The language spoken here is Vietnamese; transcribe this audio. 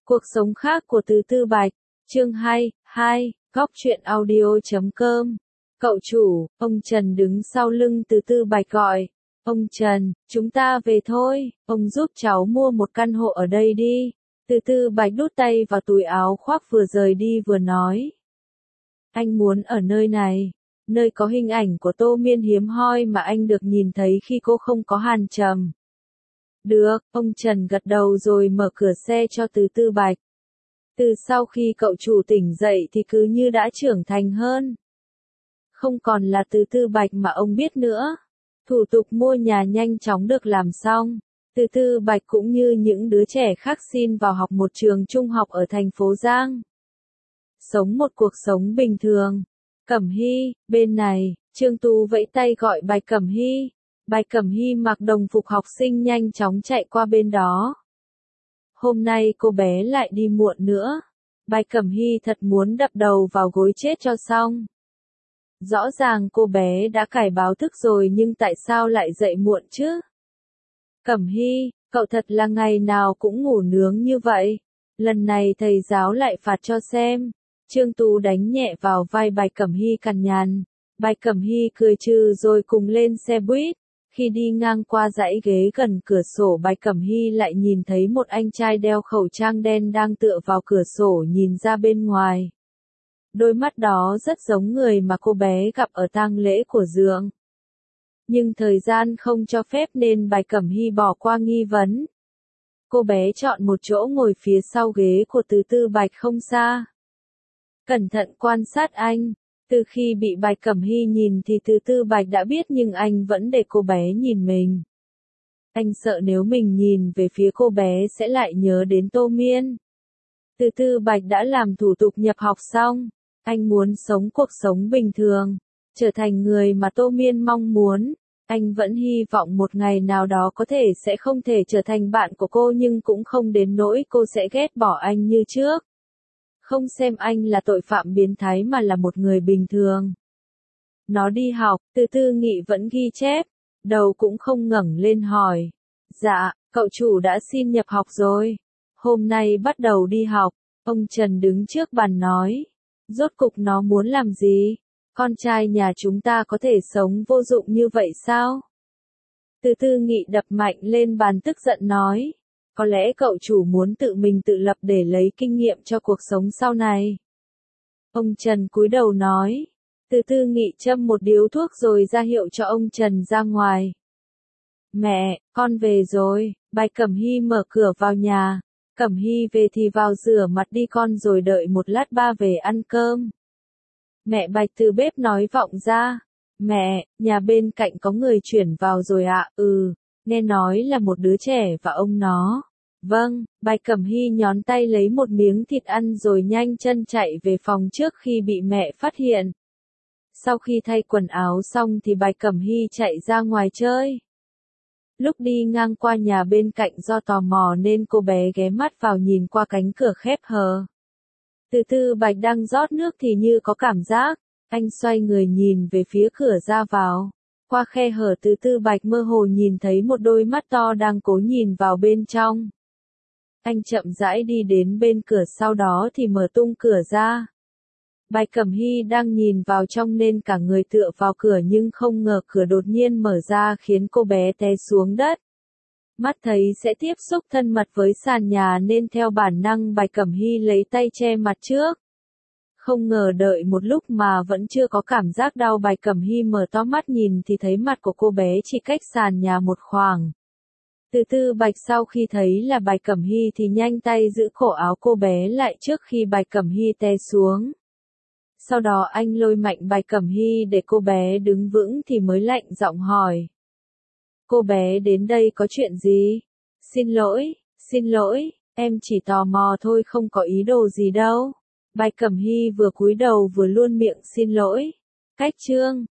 Cuộc sống khác của Từ Tư Bạch, chương 2, Góc truyện audio.com. Cậu chủ, ông Trần đứng sau lưng Từ Tư Bạch gọi. Ông Trần, chúng ta về thôi, ông giúp cháu mua một căn hộ ở đây đi. Từ Tư Bạch đút tay vào túi áo khoác vừa rời đi vừa nói. Anh muốn ở nơi này, nơi có hình ảnh của Tô Miên hiếm hoi mà anh được nhìn thấy khi cô không có Hàn Trầm. Được, ông Trần gật đầu rồi mở cửa xe cho Từ Tư Bạch. Từ sau khi cậu chủ tỉnh dậy thì cứ như đã trưởng thành hơn. Không còn là Từ Tư Bạch mà ông biết nữa. Thủ tục mua nhà nhanh chóng được làm xong. Từ Tư Bạch cũng như những đứa trẻ khác xin vào học một trường trung học ở thành phố Giang. Sống một cuộc sống bình thường. Cẩm Hy, bên này, Trương Tú vẫy tay gọi Bạch Cẩm Hy. Bạch Cẩm Hy mặc đồng phục học sinh nhanh chóng chạy qua bên đó. Hôm nay cô bé lại đi muộn nữa. Bạch Cẩm Hy thật muốn đập đầu vào gối chết cho xong. Rõ ràng cô bé đã cải báo thức rồi nhưng tại sao lại dậy muộn chứ? Cẩm Hy, cậu thật là ngày nào cũng ngủ nướng như vậy. Lần này thầy giáo lại phạt cho xem. Trương Tú đánh nhẹ vào vai Bạch Cẩm Hy cằn nhằn. Bạch Cẩm Hy cười trừ rồi cùng lên xe buýt. Khi đi ngang qua dãy ghế gần cửa sổ, Bạch Cẩm Hy lại nhìn thấy một anh trai đeo khẩu trang đen đang tựa vào cửa sổ nhìn ra bên ngoài. Đôi mắt đó rất giống người mà cô bé gặp ở tang lễ của Dượng. Nhưng thời gian không cho phép nên Bạch Cẩm Hy bỏ qua nghi vấn. Cô bé chọn một chỗ ngồi phía sau ghế của Từ Tư Bạch không xa. Cẩn thận quan sát anh. Từ khi bị Bạch Cẩm Hy nhìn thì Từ Tư Bạch đã biết nhưng anh vẫn để cô bé nhìn mình. Anh sợ nếu mình nhìn về phía cô bé sẽ lại nhớ đến Tô Miên. Từ Tư Bạch đã làm thủ tục nhập học xong. Anh muốn sống cuộc sống bình thường, trở thành người mà Tô Miên mong muốn. Anh vẫn hy vọng một ngày nào đó có thể sẽ không thể trở thành bạn của cô nhưng cũng không đến nỗi cô sẽ ghét bỏ anh như trước. Không xem anh là tội phạm biến thái mà là một người bình thường. Nó đi học, Từ Tư Nghị vẫn ghi chép, đầu cũng không ngẩng lên hỏi. Dạ, cậu chủ đã xin nhập học rồi. Hôm nay bắt đầu đi học, ông Trần đứng trước bàn nói. Rốt cục nó muốn làm gì? Con trai nhà chúng ta có thể sống vô dụng như vậy sao? Từ Tư Nghị đập mạnh lên bàn tức giận nói. Có lẽ cậu chủ muốn tự mình tự lập để lấy kinh nghiệm cho cuộc sống sau này. Ông Trần cúi đầu nói. Từ Tư Nghị châm một điếu thuốc rồi ra hiệu cho ông Trần ra ngoài. Mẹ, con về rồi. Bạch Cẩm Hy mở cửa vào nhà. Cẩm Hy về thì vào rửa mặt đi con rồi đợi một lát ba về ăn cơm. Mẹ Bạch từ bếp nói vọng ra. Mẹ, nhà bên cạnh có người chuyển vào rồi ạ. Nghe nói là một đứa trẻ và ông nó. Vâng, Bạch Cẩm Hy nhón tay lấy một miếng thịt ăn rồi nhanh chân chạy về phòng trước khi bị mẹ phát hiện. Sau khi thay quần áo xong thì Bạch Cẩm Hy chạy ra ngoài chơi. Lúc đi ngang qua nhà bên cạnh do tò mò nên cô bé ghé mắt vào nhìn qua cánh cửa khép hờ. Từ Tư Bạch đang rót nước thì như có cảm giác, anh xoay người nhìn về phía cửa ra vào. Qua khe hở Từ Tư Bạch mơ hồ nhìn thấy một đôi mắt to đang cố nhìn vào bên trong. Anh chậm rãi đi đến bên cửa sau đó thì mở tung cửa ra. Bạch Cẩm Hy đang nhìn vào trong nên cả người tựa vào cửa nhưng không ngờ cửa đột nhiên mở ra khiến cô bé té xuống đất. Mắt thấy sẽ tiếp xúc thân mật với sàn nhà nên theo bản năng Bạch Cẩm Hy lấy tay che mặt trước. Không ngờ đợi một lúc mà vẫn chưa có cảm giác đau, Bạch Cẩm Hy mở to mắt nhìn thì thấy mặt của cô bé chỉ cách sàn nhà một khoảng. Từ Tư Bạch sau khi thấy là Bạch Cẩm Hy thì nhanh tay giữ cổ áo cô bé lại trước khi Bạch Cẩm Hy té xuống. Sau đó anh lôi mạnh Bạch Cẩm Hy để cô bé đứng vững thì mới lạnh giọng hỏi. Cô bé đến đây có chuyện gì? Xin lỗi, em chỉ tò mò thôi không có ý đồ gì đâu. Bạch Cẩm Hy vừa cúi đầu vừa luôn miệng xin lỗi. Cách chương